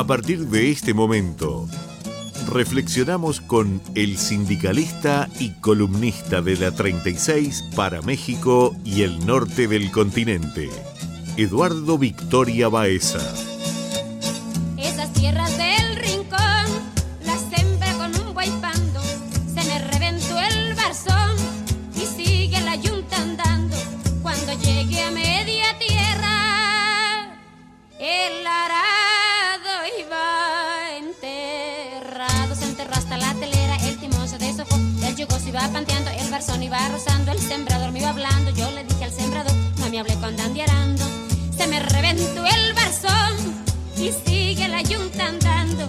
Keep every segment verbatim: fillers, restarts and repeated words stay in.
A partir de este momento, reflexionamos con el sindicalista y columnista de la treinta y seis para México y el norte del continente, Eduardo Victoria Baeza. Esas tierras del rincón las sembré con un guaypando, se me reventó el barzón y sigue la yunta andando. Cuando llegué a media tierra, el arado iba enterrado, se enterró hasta la telera, el timón se deshojó, el yugo se iba panteando, el barzón iba rozando, el sembrador me iba hablando. Yo le dije al sembrador, no me hable cuando ande arando, se me reventó el barzón y sigue la yunta andando.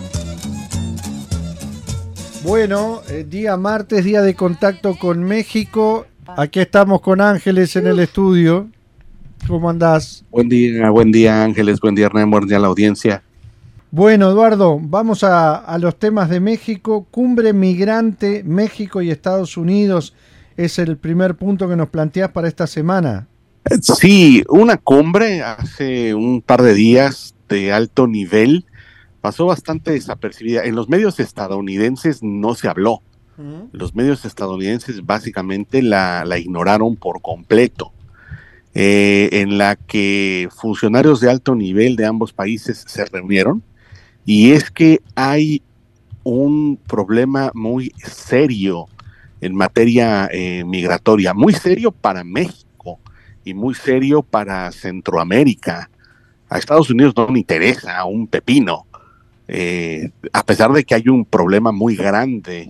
Bueno, eh, día martes, día de contacto con México. Aquí estamos con Ángeles en el estudio. ¿Cómo andás? Buen día, buen día Ángeles, buen día Hernán, buen día a la audiencia. Bueno, Eduardo, vamos a, a los temas de México. Cumbre migrante, México y Estados Unidos es el primer punto que nos planteás para esta semana. Sí, una cumbre hace un par de días de alto nivel pasó bastante desapercibida. En los medios estadounidenses no se habló. Uh-huh. Los medios estadounidenses básicamente la, la ignoraron por completo. Eh, en la que funcionarios de alto nivel de ambos países se reunieron, y es que hay un problema muy serio en materia eh, migratoria, muy serio para México y muy serio para Centroamérica. A Estados Unidos no le interesa un pepino, eh, a pesar de que hay un problema muy grande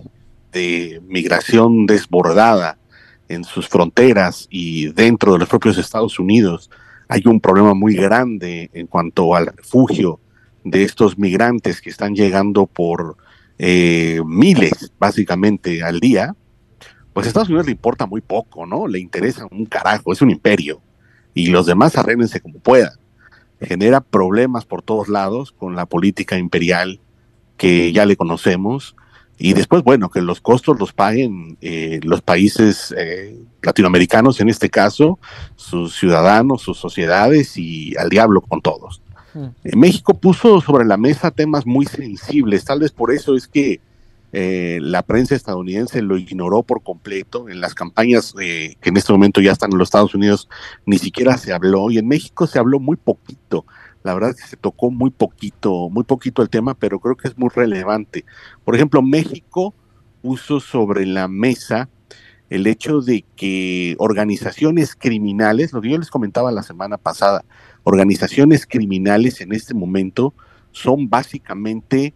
de migración desbordada en sus fronteras y dentro de los propios Estados Unidos. Hay un problema muy grande en cuanto al refugio de estos migrantes que están llegando por eh, miles, básicamente, al día. Pues a Estados Unidos le importa muy poco, ¿no? Le interesa un carajo, es un imperio. Y los demás arréglense como puedan. Genera problemas por todos lados con la política imperial que ya le conocemos. Y después, bueno, que los costos los paguen eh, los países eh, latinoamericanos, en este caso, sus ciudadanos, sus sociedades, y al diablo con todos. Mm. Eh, México puso sobre la mesa temas muy sensibles, tal vez por eso es que eh, la prensa estadounidense lo ignoró por completo. En las campañas eh, que en este momento ya están en los Estados Unidos ni siquiera se habló, y en México se habló muy poquito. La verdad es que se tocó muy poquito, muy poquito el tema, pero creo que es muy relevante. Por ejemplo, México puso sobre la mesa el hecho de que organizaciones criminales, lo que yo les comentaba la semana pasada, organizaciones criminales en este momento son básicamente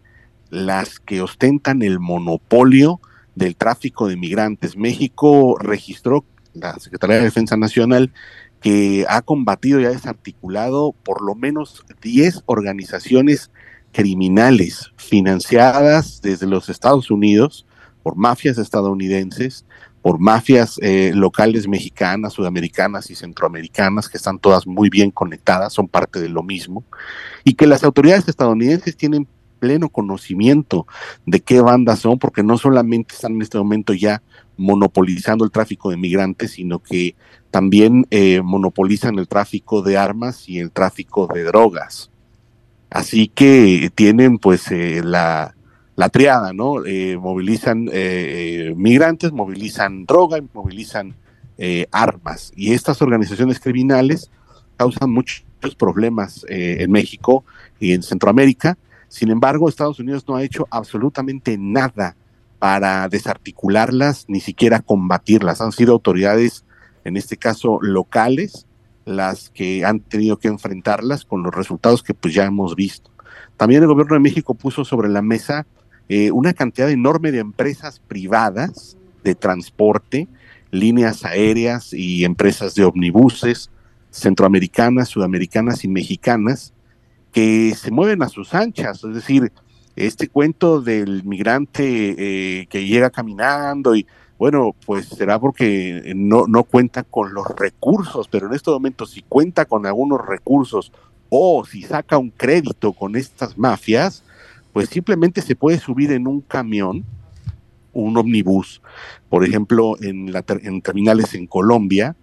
las que ostentan el monopolio del tráfico de migrantes. México registró, la Secretaría de Defensa Nacional, que ha combatido y ha desarticulado por lo menos diez organizaciones criminales financiadas desde los Estados Unidos por mafias estadounidenses, por mafias eh, locales mexicanas, sudamericanas y centroamericanas, que están todas muy bien conectadas, son parte de lo mismo, y que las autoridades estadounidenses tienen pleno conocimiento de qué bandas son, porque no solamente están en este momento ya monopolizando el tráfico de migrantes, sino que también eh, monopolizan el tráfico de armas y el tráfico de drogas. Así que tienen pues eh, la, la triada, ¿no? Eh, movilizan eh, migrantes, movilizan droga y movilizan eh, armas. Y estas organizaciones criminales causan muchos problemas eh, en México y en Centroamérica. Sin embargo, Estados Unidos no ha hecho absolutamente nada para desarticularlas, ni siquiera combatirlas. Han sido autoridades, en este caso locales, las que han tenido que enfrentarlas con los resultados que pues ya hemos visto. También el gobierno de México puso sobre la mesa eh, una cantidad enorme de empresas privadas de transporte, líneas aéreas y empresas de ómnibuses, centroamericanas, sudamericanas y mexicanas, que se mueven a sus anchas. Es decir, este cuento del migrante eh, que llega caminando y bueno, pues será porque no, no cuenta con los recursos, pero en este momento si cuenta con algunos recursos o si saca un crédito con estas mafias, pues simplemente se puede subir en un camión, un ómnibus, por ejemplo, en, la ter- en terminales en Colombia,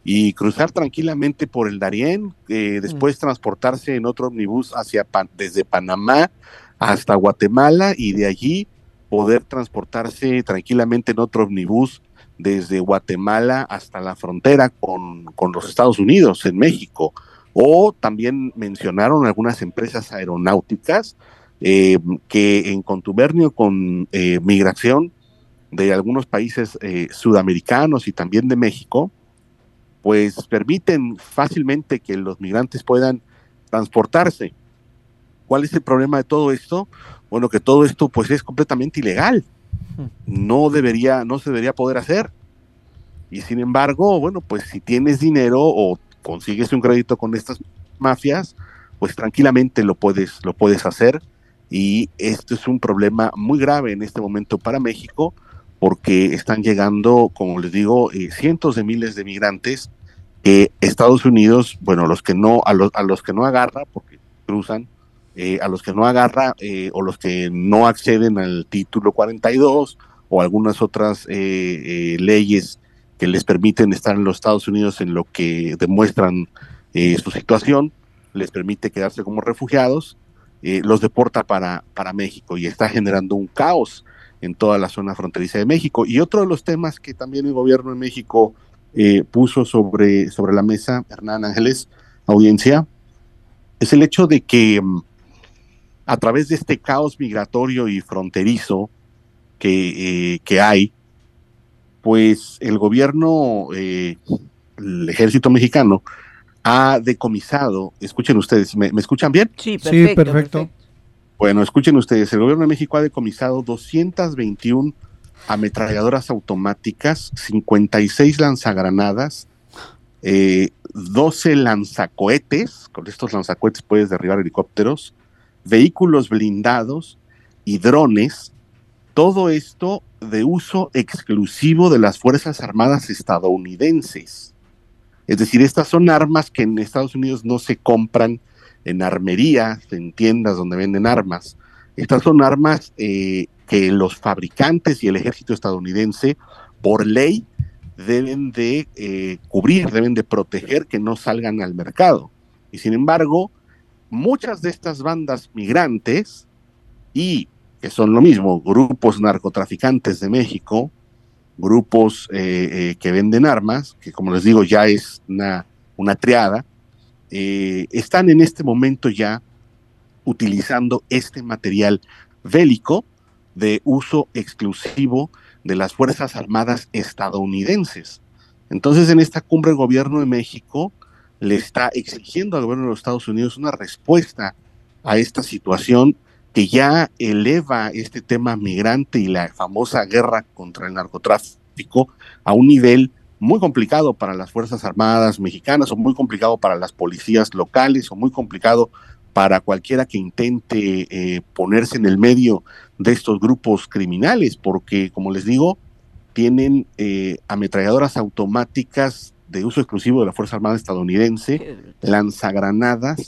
y cruzar tranquilamente por el Darién, eh, después mm. transportarse en otro ómnibus hacia Pan- desde Panamá hasta Guatemala y de allí poder transportarse tranquilamente en otro ómnibus desde Guatemala hasta la frontera con, con los Estados Unidos, en México. O también mencionaron algunas empresas aeronáuticas eh, que en contubernio con eh, migración de algunos países eh, sudamericanos y también de México, pues permiten fácilmente que los migrantes puedan transportarse. ¿Cuál es el problema de todo esto? Bueno, que todo esto pues es completamente ilegal. No debería, no se debería poder hacer. Y sin embargo, bueno, pues si tienes dinero o consigues un crédito con estas mafias, pues tranquilamente lo puedes, lo puedes hacer. Y esto es un problema muy grave en este momento para México, porque están llegando, como les digo, eh, cientos de miles de migrantes que Estados Unidos, bueno, los que no, a los, a los que no agarra, porque cruzan, eh, a los que no agarra eh, o los que no acceden al título cuarenta y dos o algunas otras eh, eh, leyes que les permiten estar en los Estados Unidos en lo que demuestran eh, su situación, les permite quedarse como refugiados, eh, los deporta para, para México y está generando un caos en toda la zona fronteriza de México. Y otro de los temas que también el gobierno de México eh, puso sobre, sobre la mesa, Hernán Ángeles, audiencia, es el hecho de que um, a través de este caos migratorio y fronterizo que, eh, que hay, pues el gobierno, eh, el ejército mexicano, ha decomisado, escuchen ustedes, ¿me, ¿me escuchan bien? Sí, perfecto. Sí, perfecto. perfecto. Bueno, escuchen ustedes, el gobierno de México ha decomisado doscientas veintiuna ametralladoras automáticas, cincuenta y seis lanzagranadas, eh, doce lanzacohetes, con estos lanzacohetes puedes derribar helicópteros, vehículos blindados y drones, todo esto de uso exclusivo de las Fuerzas Armadas estadounidenses. Es decir, estas son armas que en Estados Unidos no se compran en armerías, en tiendas donde venden armas. Estas son armas eh, que los fabricantes y el ejército estadounidense, por ley, deben de eh, cubrir, deben de proteger que no salgan al mercado. Y sin embargo, muchas de estas bandas migrantes y que son lo mismo, grupos narcotraficantes de México, grupos eh, eh, que venden armas, que como les digo ya es una, una triada, eh, están en este momento ya utilizando este material bélico de uso exclusivo de las Fuerzas Armadas estadounidenses. Entonces, en esta cumbre el gobierno de México le está exigiendo al gobierno de los Estados Unidos una respuesta a esta situación que ya eleva este tema migrante y la famosa guerra contra el narcotráfico a un nivel muy complicado para las Fuerzas Armadas mexicanas, o muy complicado para las policías locales, o muy complicado para cualquiera que intente eh, ponerse en el medio de estos grupos criminales, porque, como les digo, tienen eh, ametralladoras automáticas de uso exclusivo de la Fuerza Armada estadounidense, lanzagranadas,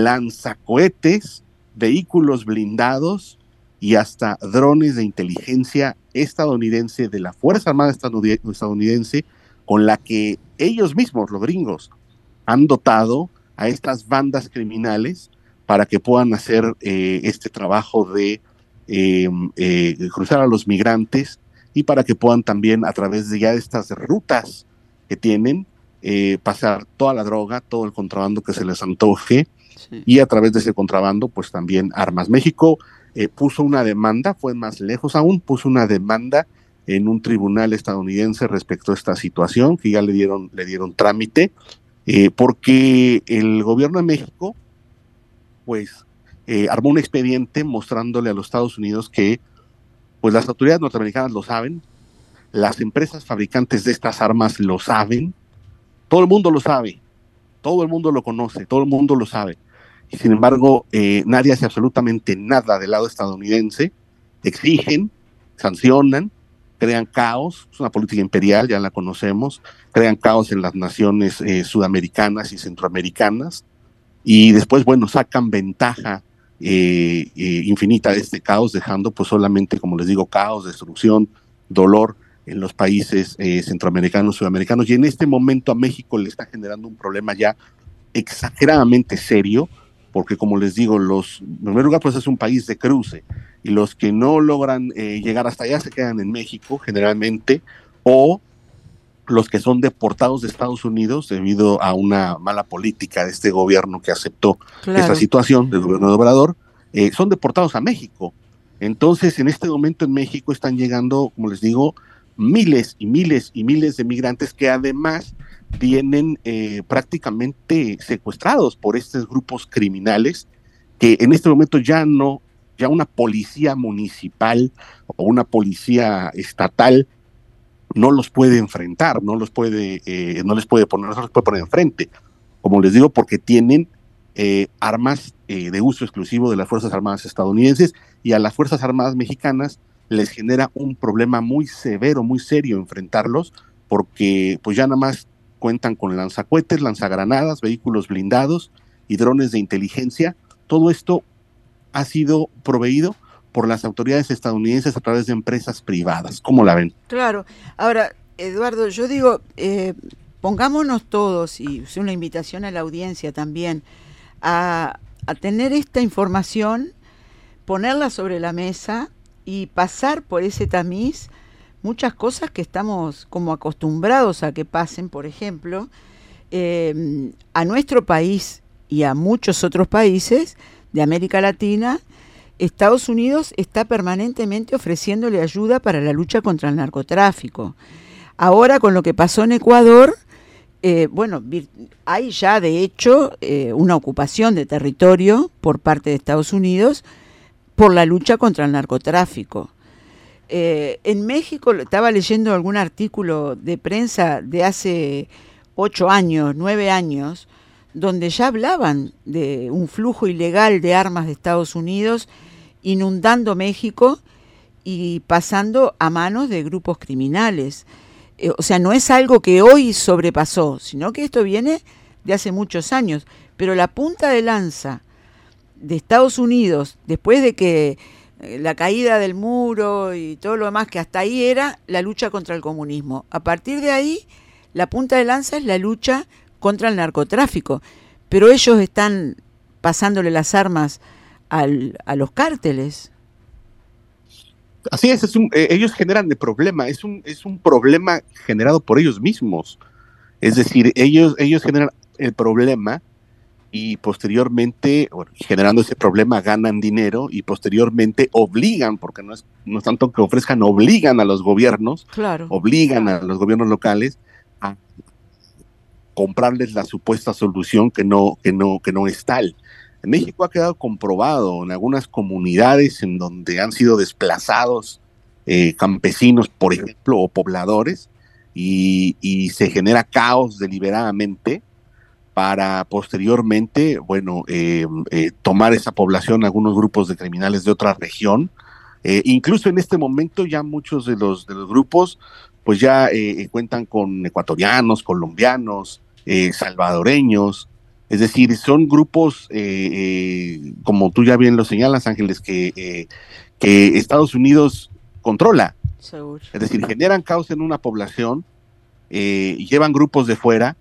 lanzacohetes, vehículos blindados y hasta drones de inteligencia estadounidense de la Fuerza Armada estadounidense, con la que ellos mismos, los gringos, han dotado a estas bandas criminales para que puedan hacer eh, este trabajo de eh, eh, cruzar a los migrantes y para que puedan también, a través de ya estas rutas que tienen, eh, pasar toda la droga, todo el contrabando que se les antoje, sí. Y a través de ese contrabando, pues también armas. México eh, puso una demanda, fue más lejos aún, puso una demanda en un tribunal estadounidense respecto a esta situación, que ya le dieron, le dieron trámite, eh, porque el gobierno de México, pues, eh, armó un expediente mostrándole a los Estados Unidos que, pues, las autoridades norteamericanas lo saben, las empresas fabricantes de estas armas lo saben, todo el mundo lo sabe, todo el mundo lo conoce, todo el mundo lo sabe, y sin embargo, eh, nadie hace absolutamente nada del lado estadounidense, exigen, sancionan, crean caos, es una política imperial, ya la conocemos, crean caos en las naciones eh, sudamericanas y centroamericanas, y después, bueno, sacan ventaja eh, eh, infinita de este caos, dejando pues solamente, como les digo, caos, destrucción, dolor en los países eh, centroamericanos, sudamericanos, y en este momento a México le está generando un problema ya exageradamente serio, porque como les digo, los, en primer lugar, pues es un país de cruce, y los que no logran eh, llegar hasta allá se quedan en México generalmente, o los que son deportados de Estados Unidos debido a una mala política de este gobierno que aceptó claro. esta situación del gobierno de Obrador, eh, son deportados a México. Entonces, en este momento en México están llegando, como les digo, miles y miles y miles de migrantes que además vienen eh, prácticamente secuestrados por estos grupos criminales que en este momento ya no, ya una policía municipal o una policía estatal no los puede enfrentar, no los puede, eh, no les puede poner, no los puede poner enfrente, como les digo, porque tienen eh, armas eh, de uso exclusivo de las Fuerzas Armadas estadounidenses, y a las Fuerzas Armadas mexicanas les genera un problema muy severo, muy serio enfrentarlos, porque pues ya nada más cuentan con lanzacohetes, lanzagranadas, vehículos blindados y drones de inteligencia. Todo esto ha sido proveído por las autoridades estadounidenses a través de empresas privadas. ¿Cómo la ven? Claro. Ahora, Eduardo, yo digo, eh, pongámonos todos, y es una invitación a la audiencia también, a, a tener esta información, ponerla sobre la mesa y pasar por ese tamiz muchas cosas que estamos como acostumbrados a que pasen. Por ejemplo, eh, a nuestro país y a muchos otros países de América Latina, Estados Unidos está permanentemente ofreciéndole ayuda para la lucha contra el narcotráfico. Ahora, con lo que pasó en Ecuador, eh, bueno, hay ya de hecho eh, una ocupación de territorio por parte de Estados Unidos por la lucha contra el narcotráfico. Eh, en México, estaba leyendo algún artículo de prensa de hace ocho años, nueve años, donde ya hablaban de un flujo ilegal de armas de Estados Unidos inundando México y pasando a manos de grupos criminales. Eh, o sea, no es algo que hoy sobrepasó, sino que esto viene de hace muchos años. Pero la punta de lanza de Estados Unidos, después de que eh, la caída del muro y todo lo demás, que hasta ahí era la lucha contra el comunismo. A partir de ahí, la punta de lanza es la lucha contra el narcotráfico. Pero ellos están pasándole las armas Al, a los cárteles. Así es, es un, eh, ellos generan el problema, es un, es un problema generado por ellos mismos. Es decir, ellos, ellos generan el problema y posteriormente, bueno, generando ese problema ganan dinero y posteriormente obligan, porque no es, no es tanto que ofrezcan, obligan a los gobiernos, claro. obligan a los gobiernos locales a comprarles la supuesta solución que no, que no, que no es tal. En México ha quedado comprobado en algunas comunidades en donde han sido desplazados eh, campesinos, por ejemplo, o pobladores, y, y se genera caos deliberadamente para posteriormente, bueno, eh, eh, tomar esa población algunos grupos de criminales de otra región. Eh, incluso en este momento ya muchos de los, de los grupos pues ya eh, cuentan con ecuatorianos, colombianos, eh, salvadoreños. Es decir, son grupos, eh, eh, como tú ya bien lo señalas, Ángeles, que, eh, que Estados Unidos controla. Seguro. Es decir, generan caos en una población, eh, llevan grupos de fuera,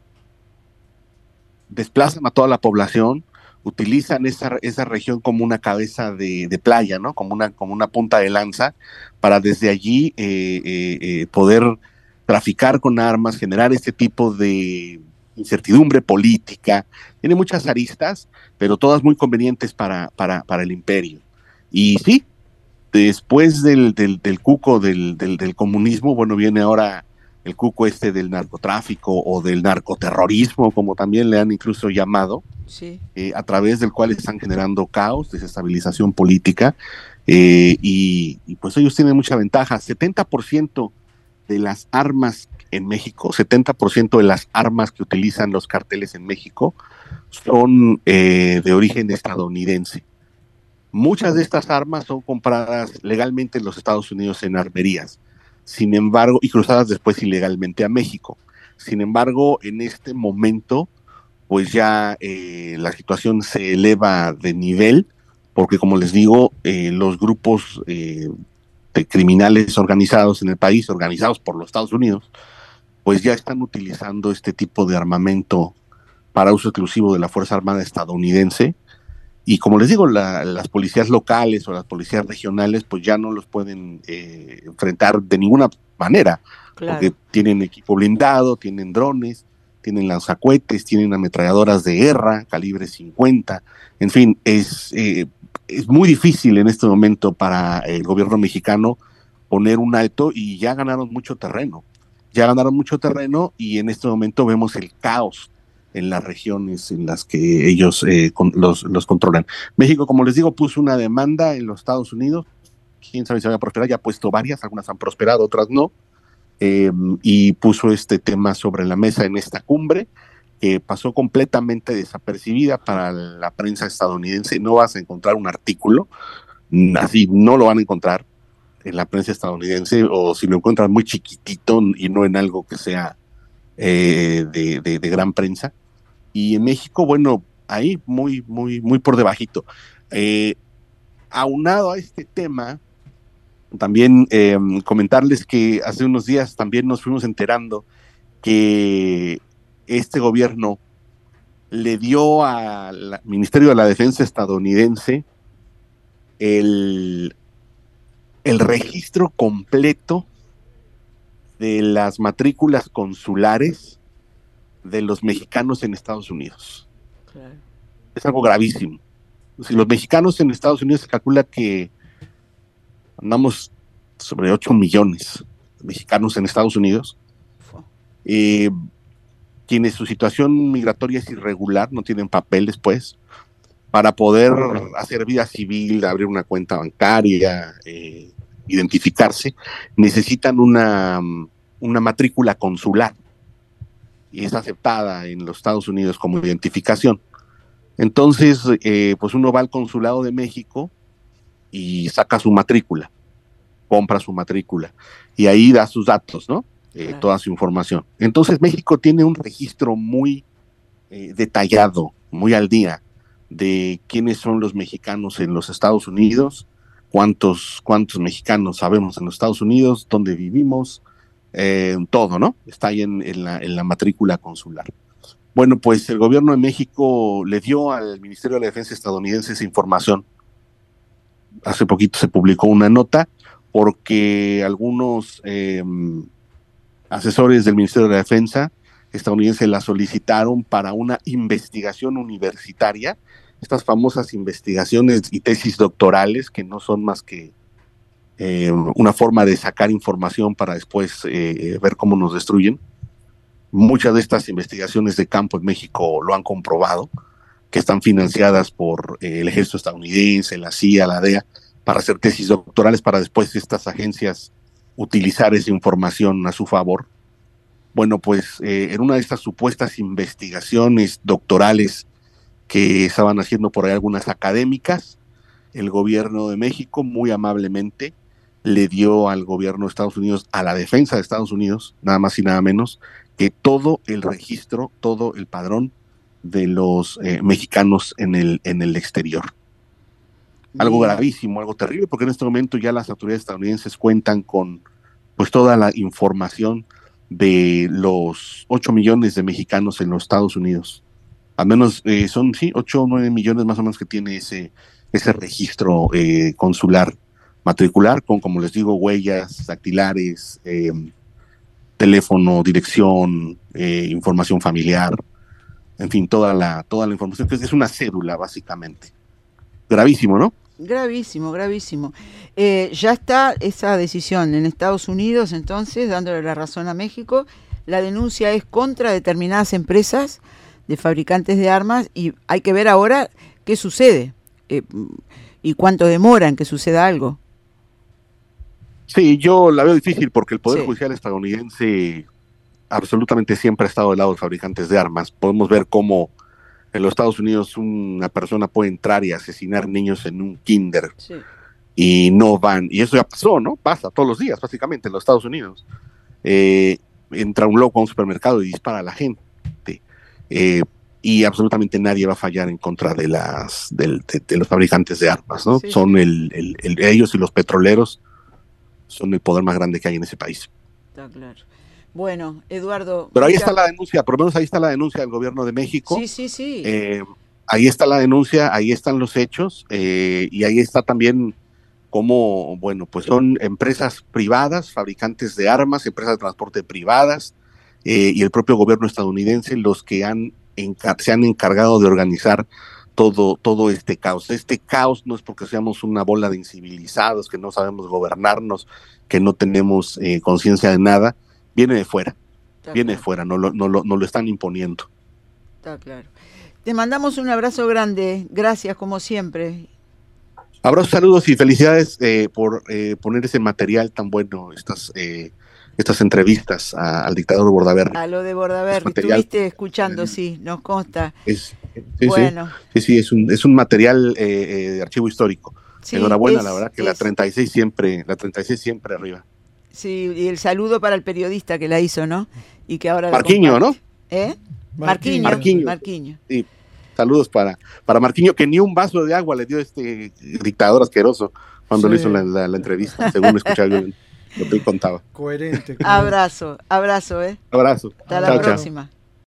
desplazan a toda la población, utilizan esa, esa región como una cabeza de, de playa, ¿no? Como una, como una punta de lanza, para desde allí eh, eh, eh, poder traficar con armas, generar este tipo de incertidumbre política. Tiene muchas aristas, pero todas muy convenientes para, para, para el imperio. Y sí, después del, del, del cuco del, del, del comunismo, bueno, viene ahora el cuco este del narcotráfico o del narcoterrorismo, como también le han incluso llamado, sí. eh, a través del cual están generando caos, desestabilización política, eh, y, y pues ellos tienen mucha ventaja. setenta por ciento de las armas en México, setenta por ciento de las armas que utilizan los carteles en México son eh, de origen estadounidense. Muchas de estas armas son compradas legalmente en los Estados Unidos en armerías, sin embargo, y cruzadas después ilegalmente a México. Sin embargo, en este momento, pues ya eh, la situación se eleva de nivel, porque como les digo, eh, los grupos eh, este, criminales organizados en el país, organizados por los Estados Unidos, pues ya están utilizando este tipo de armamento para uso exclusivo de la Fuerza Armada estadounidense. Y como les digo, la, las policías locales o las policías regionales pues ya no los pueden eh, enfrentar de ninguna manera, claro. Porque tienen equipo blindado, tienen drones, tienen lanzacohetes, tienen ametralladoras de guerra, calibre cincuenta, en fin, es, eh, es muy difícil en este momento para el gobierno mexicano poner un alto, y ya ganaron mucho terreno, ya ganaron mucho terreno y en este momento vemos el caos en las regiones en las que ellos eh, con, los, los controlan. México, como les digo, puso una demanda en los Estados Unidos, quién sabe si va a prosperar, ya ha puesto varias, algunas han prosperado, otras no, eh, y puso este tema sobre la mesa en esta cumbre, que pasó completamente desapercibida para la prensa estadounidense. No vas a encontrar un artículo, así no lo van a encontrar en la prensa estadounidense, o si lo encuentran muy chiquitito y no en algo que sea eh, de, de, de gran prensa. Y en México, bueno, ahí muy, muy, muy por debajito. Eh, aunado a este tema, también eh, comentarles que hace unos días también nos fuimos enterando que este gobierno le dio al Ministerio de la Defensa estadounidense el, el registro completo de las matrículas consulares de los mexicanos en Estados Unidos. Claro. Es algo gravísimo. Si los mexicanos en Estados Unidos, se calcula que andamos sobre ocho millones de mexicanos en Estados Unidos, eh, quienes su situación migratoria es irregular, no tienen papeles, pues, para poder hacer vida civil, abrir una cuenta bancaria, eh, identificarse, necesitan una, una matrícula consular, y es aceptada en los Estados Unidos como identificación. Entonces, eh, pues uno va al Consulado de México y saca su matrícula, compra su matrícula, y ahí da sus datos, ¿no? Eh, claro. Toda su información. Entonces, México tiene un registro muy eh, detallado, muy al día, de quiénes son los mexicanos en los Estados Unidos, cuántos, cuántos mexicanos sabemos en los Estados Unidos, dónde vivimos, eh, todo, ¿no? Está ahí en, en, la, en la matrícula consular. Bueno, pues el gobierno de México le dio al Ministerio de la Defensa estadounidense esa información. Hace poquito se publicó una nota porque algunos eh, asesores del Ministerio de la Defensa estadounidense la solicitaron para una investigación universitaria, estas famosas investigaciones y tesis doctorales que no son más que eh, una forma de sacar información para después eh, ver cómo nos destruyen. Muchas de estas investigaciones de campo en México lo han comprobado, que están financiadas por eh, el ejército estadounidense, la C I A, la D E A, para hacer tesis doctorales, para después estas agencias utilizar esa información a su favor. Bueno, pues eh, en una de estas supuestas investigaciones doctorales que estaban haciendo por ahí algunas académicas, el gobierno de México muy amablemente le dio al gobierno de Estados Unidos, a la defensa de Estados Unidos, nada más y nada menos, que todo el registro, todo el padrón de los eh, mexicanos en el, en el exterior. Algo gravísimo, algo terrible, porque en este momento ya las autoridades estadounidenses cuentan con pues toda la información de los ocho millones de mexicanos en los Estados Unidos. Al menos eh, son, sí, ocho o nueve millones más o menos que tiene ese, ese registro eh, consular matricular, con, como les digo, huellas dactilares, eh, teléfono, dirección, eh, información familiar, en fin, toda la, toda la información, que es una cédula básicamente. Gravísimo, ¿no? Gravísimo, gravísimo. Eh, ya está esa decisión en Estados Unidos, entonces, dándole la razón a México. La denuncia es contra determinadas empresas de fabricantes de armas y hay que ver ahora qué sucede eh, y cuánto demora en que suceda algo. Sí, yo la veo difícil porque el Poder Sí. Judicial estadounidense absolutamente siempre ha estado del lado de los fabricantes de armas. Podemos ver cómo en los Estados Unidos una persona puede entrar y asesinar niños en un kinder Sí. y no van, y eso ya pasó, ¿no? Pasa todos los días básicamente en los Estados Unidos. Eh, entra un loco a un supermercado y dispara a la gente. Eh, y absolutamente nadie va a fallar en contra de las del, de, de los fabricantes de armas, ¿no? Sí, Son sí. el, el, el, ellos y los petroleros son el poder más grande que hay en ese país. Está claro. Bueno, Eduardo. Pero ahí mucha... está la denuncia, por lo menos ahí está la denuncia del gobierno de México. Sí, sí, sí. Eh, ahí está la denuncia, ahí están los hechos, eh, y ahí está también cómo, bueno, pues son empresas privadas, fabricantes de armas, empresas de transporte privadas, eh, y el propio gobierno estadounidense los que han encar- se han encargado de organizar todo, todo este caos. Este caos no es porque seamos una bola de incivilizados, que no sabemos gobernarnos, que no tenemos eh, conciencia de nada, viene de fuera, Está viene claro. de fuera, no lo, no, lo, no lo están imponiendo. Está claro. Te mandamos un abrazo grande, gracias como siempre. Abrazos, saludos y felicidades eh, por eh, poner ese material tan bueno, estas eh, estas entrevistas a, al dictador Bordaberry. A lo de Bordaberry, estuviste escuchando, sí, nos consta. Es, sí, bueno. sí, sí, es un, es un material eh, eh, de archivo histórico. Sí, enhorabuena, es, la verdad que es, la treinta y seis siempre, la treinta y seis siempre arriba. Sí, y el saludo para el periodista que la hizo, ¿no? Y que ahora Marquiño, ¿no? ¿Eh? Marquiño. Marquiño. Marquiño. Sí. Saludos para, para Marquiño, que ni un vaso de agua le dio este dictador asqueroso cuando sí. le hizo la, la, la entrevista, según escuchaba yo lo que él contaba. Coherente. Abrazo, abrazo, ¿eh? Abrazo. Hasta chao, la próxima. Chao.